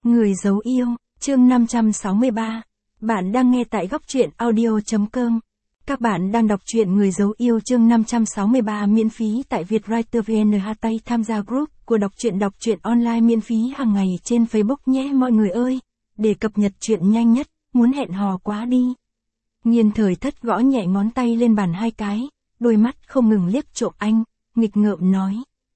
Người giấu yêu, chương 563. Bạn đang nghe tại góc truyện audio.com. Các bạn đang đọc truyện Người giấu yêu chương 563 miễn phí tại Vietwriter VN. Tham gia group của đọc truyện online miễn phí hàng ngày trên Facebook nhé mọi người ơi. Để cập nhật truyện nhanh nhất, muốn hẹn hò quá đi. Nghiên Thời Thất gõ nhẹ ngón tay lên bàn 2 cái, đôi mắt không ngừng liếc trộm anh, nghịch ngợm nói.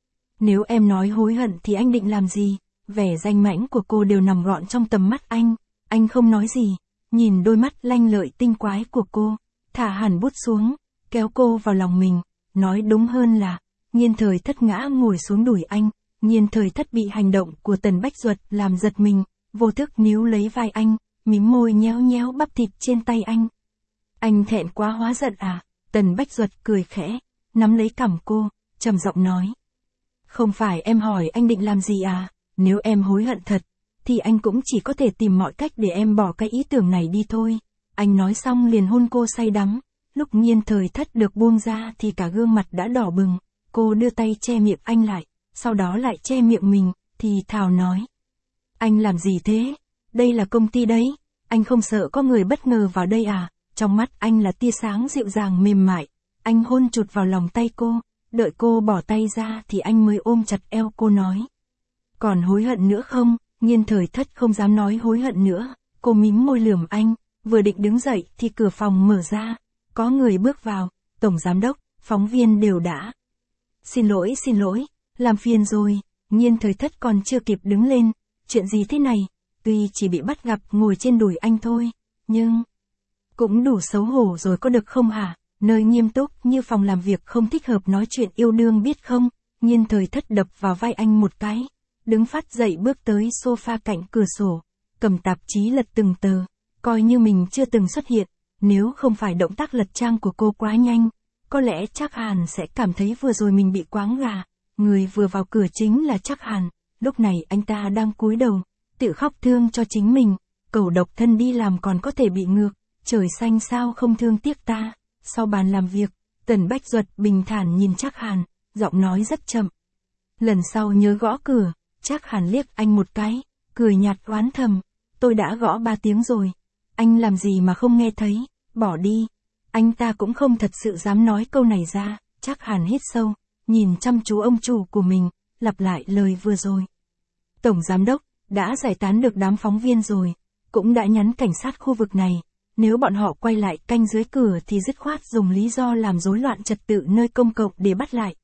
Nếu em nói hối hận thì anh định làm gì? Vẻ danh mãnh của cô đều nằm gọn trong tầm mắt anh không nói gì, nhìn đôi mắt lanh lợi tinh quái của cô, thả hẳn bút xuống, kéo cô vào lòng mình, nói đúng hơn là, Nghiên Thời Thất ngã ngồi xuống đùi anh, Nghiên Thời Thất bị hành động của Tần Bách Duật làm giật mình, vô thức níu lấy vai anh, mím môi nhéo nhéo bắp thịt trên tay anh. Anh thẹn quá hóa giận à? Tần Bách Duật cười khẽ, nắm lấy cằm cô, trầm giọng nói. Không phải em hỏi anh định làm gì à? Nếu em hối hận thật, thì anh cũng chỉ có thể tìm mọi cách để em bỏ cái ý tưởng này đi thôi. Anh nói xong liền hôn cô say đắm. Lúc Nghiên Thời Thất được buông ra thì cả gương mặt đã đỏ bừng. Cô đưa tay che miệng anh lại, sau đó lại che miệng mình, thì thào nói. Anh làm gì thế? Đây là công ty đấy. Anh không sợ có người bất ngờ vào đây à? Trong mắt anh là tia sáng dịu dàng mềm mại. Anh hôn chụt vào lòng tay cô. Đợi cô bỏ tay ra thì anh mới ôm chặt eo cô nói. Còn hối hận nữa không? Nghiên Thời Thất không dám nói hối hận nữa. Cô mím môi lườm anh, vừa định đứng dậy thì cửa phòng mở ra. Có người bước vào, tổng giám đốc, phóng viên đều đã. Xin lỗi, làm phiền rồi. Nghiên Thời Thất còn chưa kịp đứng lên. Chuyện gì thế này? Tuy chỉ bị bắt gặp ngồi trên đùi anh thôi, nhưng cũng đủ xấu hổ rồi có được không hả? Nơi nghiêm túc như phòng làm việc không thích hợp nói chuyện yêu đương biết không? Nghiên Thời Thất đập vào vai anh một cái. Đứng phát dậy bước tới sofa cạnh cửa sổ, cầm tạp chí lật từng tờ, coi như mình chưa từng xuất hiện. Nếu không phải động tác lật trang của cô quá nhanh, có lẽ Trác Hàn sẽ cảm thấy vừa rồi mình bị quáng gà. Người vừa vào cửa chính là Trác Hàn, lúc này anh ta đang cúi đầu, tự khóc thương cho chính mình, cẩu độc thân đi làm còn có thể bị ngược, trời xanh sao không thương tiếc ta. Sau bàn làm việc, Tần Bách Duật bình thản nhìn Trác Hàn, giọng nói rất chậm. Lần sau nhớ gõ cửa. Trác Hàn liếc anh một cái, cười nhạt oán thầm, tôi đã gõ 3 tiếng rồi, anh làm gì mà không nghe thấy, bỏ đi. Anh ta cũng không thật sự dám nói câu này ra. Trác Hàn hít sâu, nhìn chăm chú ông chủ của mình, lặp lại lời vừa rồi. Tổng giám đốc, đã giải tán được đám phóng viên rồi, cũng đã nhắn cảnh sát khu vực này, nếu bọn họ quay lại canh dưới cửa thì dứt khoát dùng lý do làm rối loạn trật tự nơi công cộng để bắt lại.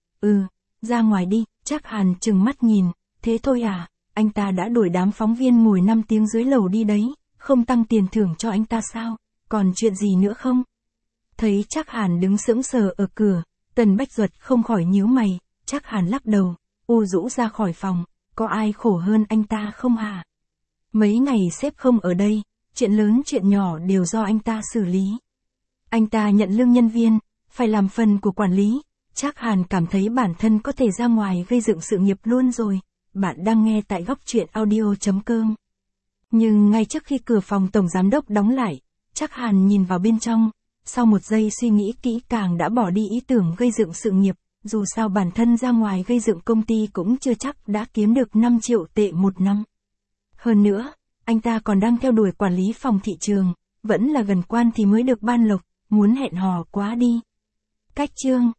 Ra ngoài đi. Trác Hàn trừng mắt nhìn. Thế thôi à, anh ta đã đuổi đám phóng viên ngồi 5 tiếng dưới lầu đi đấy, không tăng tiền thưởng cho anh ta sao, còn chuyện gì nữa không? Thấy Trác Hàn đứng sững sờ ở cửa, Tần Bách Duật không khỏi nhíu mày. Trác Hàn lắc đầu, u rũ ra khỏi phòng, có ai khổ hơn anh ta không hả? Mấy ngày sếp không ở đây, chuyện lớn chuyện nhỏ đều do anh ta xử lý. Anh ta nhận lương nhân viên, phải làm phần của quản lý. Trác Hàn cảm thấy bản thân có thể ra ngoài gây dựng sự nghiệp luôn rồi. Bạn đang nghe tại góc truyện audio.com. Nhưng ngay trước khi cửa phòng tổng giám đốc đóng lại, Trác Hàn nhìn vào bên trong, sau một giây suy nghĩ kỹ càng đã bỏ đi ý tưởng gây dựng sự nghiệp, dù sao bản thân ra ngoài gây dựng công ty cũng chưa chắc đã kiếm được 5 triệu tệ một năm. Hơn nữa, anh ta còn đang theo đuổi quản lý phòng thị trường, vẫn là gần quan thì mới được ban lộc, muốn hẹn hò quá đi. Cách chương